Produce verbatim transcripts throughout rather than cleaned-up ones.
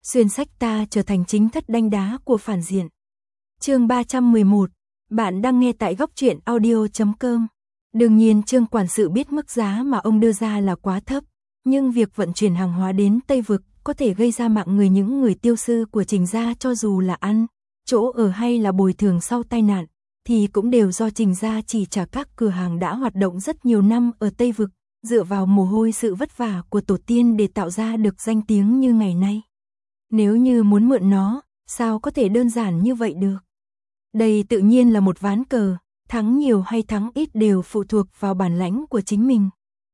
xuyên sách ta trở thành chính thất đanh đá của phản diện. Chương ba trăm mười một, bạn đang nghe tại góc truyện audio chấm com. Đương nhiên Trương quản sự biết mức giá mà ông đưa ra là quá thấp, nhưng việc vận chuyển hàng hóa đến Tây Vực có thể gây ra mạng người những người tiêu sư của Trình gia, cho dù là ăn, chỗ ở hay là bồi thường sau tai nạn, thì cũng đều do Trình gia chỉ trả các cửa hàng đã hoạt động rất nhiều năm ở Tây Vực, dựa vào mồ hôi sự vất vả của tổ tiên để tạo ra được danh tiếng như ngày nay. Nếu như muốn mượn nó, sao có thể đơn giản như vậy được? Đây tự nhiên là một ván cờ, thắng nhiều hay thắng ít đều phụ thuộc vào bản lãnh của chính mình.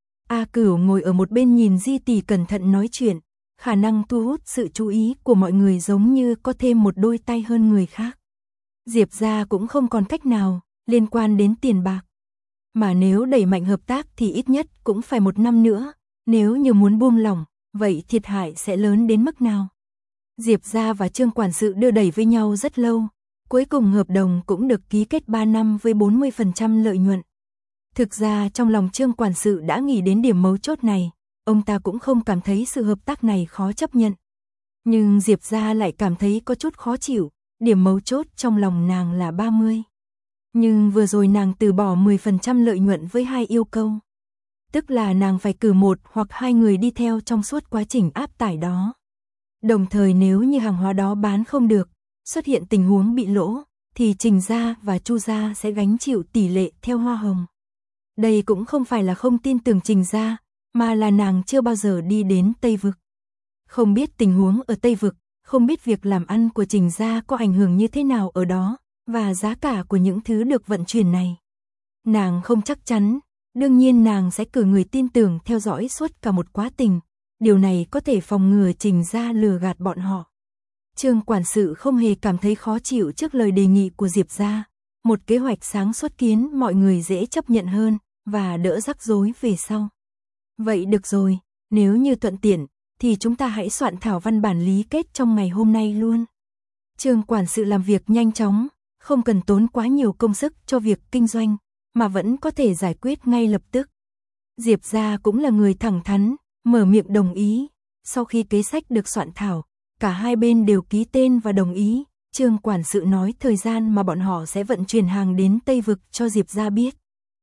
A Cửu ngồi ở một bên nhìn Di tỷ cẩn thận nói chuyện, khả năng thu hút sự chú ý của mọi người giống như có thêm một đôi tay hơn người khác. Diệp gia cũng không còn cách nào liên quan đến tiền bạc. Mà nếu đẩy mạnh hợp tác thì ít nhất cũng phải một năm nữa, nếu như muốn buông lỏng, vậy thiệt hại sẽ lớn đến mức nào? Diệp gia và Trương quản sự đưa đẩy với nhau rất lâu, cuối cùng hợp đồng cũng được ký kết ba năm với bốn mươi phần trăm lợi nhuận. Thực ra trong lòng Trương quản sự đã nghĩ đến điểm mấu chốt này, ông ta cũng không cảm thấy sự hợp tác này khó chấp nhận. Nhưng Diệp gia lại cảm thấy có chút khó chịu, điểm mấu chốt trong lòng nàng là ba mươi. Nhưng vừa rồi nàng từ bỏ mười phần trăm lợi nhuận với hai yêu cầu. Tức là nàng phải cử một hoặc hai người đi theo trong suốt quá trình áp tải đó. Đồng thời nếu như hàng hóa đó bán không được, xuất hiện tình huống bị lỗ, thì Trình gia và Chu gia sẽ gánh chịu tỷ lệ theo hoa hồng. Đây cũng không phải là không tin tưởng Trình gia, mà là nàng chưa bao giờ đi đến Tây Vực. Không biết tình huống ở Tây Vực, không biết việc làm ăn của Trình gia có ảnh hưởng như thế nào ở đó, và giá cả của những thứ được vận chuyển này. Nàng không chắc chắn, đương nhiên nàng sẽ cử người tin tưởng theo dõi suốt cả một quá trình. Điều này có thể phòng ngừa Trình gia lừa gạt bọn họ. Trương quản sự không hề cảm thấy khó chịu trước lời đề nghị của Diệp gia, một kế hoạch sáng suốt khiến mọi người dễ chấp nhận hơn và đỡ rắc rối về sau. Vậy được rồi, nếu như thuận tiện thì chúng ta hãy soạn thảo văn bản lý kết trong ngày hôm nay luôn. Trương quản sự làm việc nhanh chóng, không cần tốn quá nhiều công sức cho việc kinh doanh, mà vẫn có thể giải quyết ngay lập tức. Diệp gia cũng là người thẳng thắn, mở miệng đồng ý. Sau khi kế sách được soạn thảo, cả hai bên đều ký tên và đồng ý. Trương quản sự nói thời gian mà bọn họ sẽ vận chuyển hàng đến Tây Vực cho Diệp gia biết.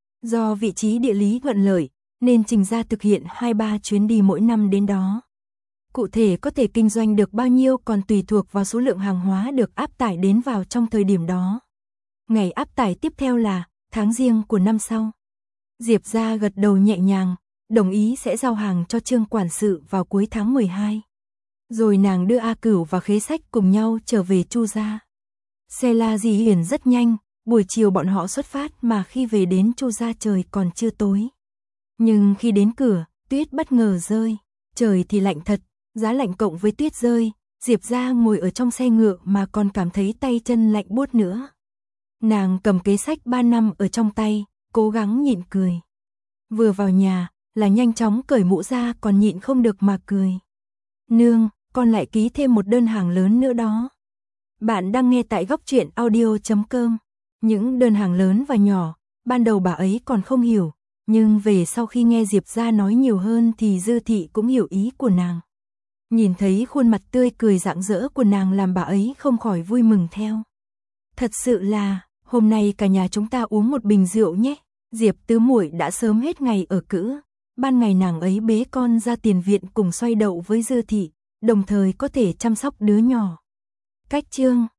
Do vị trí địa lý thuận lợi, nên Trình gia thực hiện hai ba chuyến đi mỗi năm đến đó. Cụ thể có thể kinh doanh được bao nhiêu còn tùy thuộc vào số lượng hàng hóa được áp tải đến vào trong thời điểm đó. Ngày áp tải tiếp theo là tháng Giêng của năm sau. Diệp gia gật đầu nhẹ nhàng, đồng ý sẽ giao hàng cho Trương quản sự vào cuối tháng mười hai. Rồi nàng đưa A Cửu và Khế Sách cùng nhau trở về Chu gia. Xe la di hiển rất nhanh, buổi chiều bọn họ xuất phát mà khi về đến Chu gia trời còn chưa tối. Nhưng khi đến cửa, tuyết bất ngờ rơi, trời thì lạnh thật, giá lạnh cộng với tuyết rơi, Diệp gia ngồi ở trong xe ngựa mà còn cảm thấy tay chân lạnh buốt nữa. Nàng cầm kế sách ba năm ở trong tay, cố gắng nhịn cười. Vừa vào nhà, là nhanh chóng cởi mũ ra còn nhịn không được mà cười. Nương, con lại ký thêm một đơn hàng lớn nữa đó. Bạn đang nghe tại góc truyện audio chấm com. Những đơn hàng lớn và nhỏ, ban đầu bà ấy còn không hiểu, nhưng về sau khi nghe Diệp gia nói nhiều hơn thì Dư thị cũng hiểu ý của nàng. Nhìn thấy khuôn mặt tươi cười rạng rỡ của nàng làm bà ấy không khỏi vui mừng theo. Thật sự là, hôm nay cả nhà chúng ta uống một bình rượu nhé. Diệp tứ muội đã sớm hết ngày ở cữ, ban ngày nàng ấy bế con ra tiền viện cùng xoay đậu với Dư thị, đồng thời có thể chăm sóc đứa nhỏ. Cách chương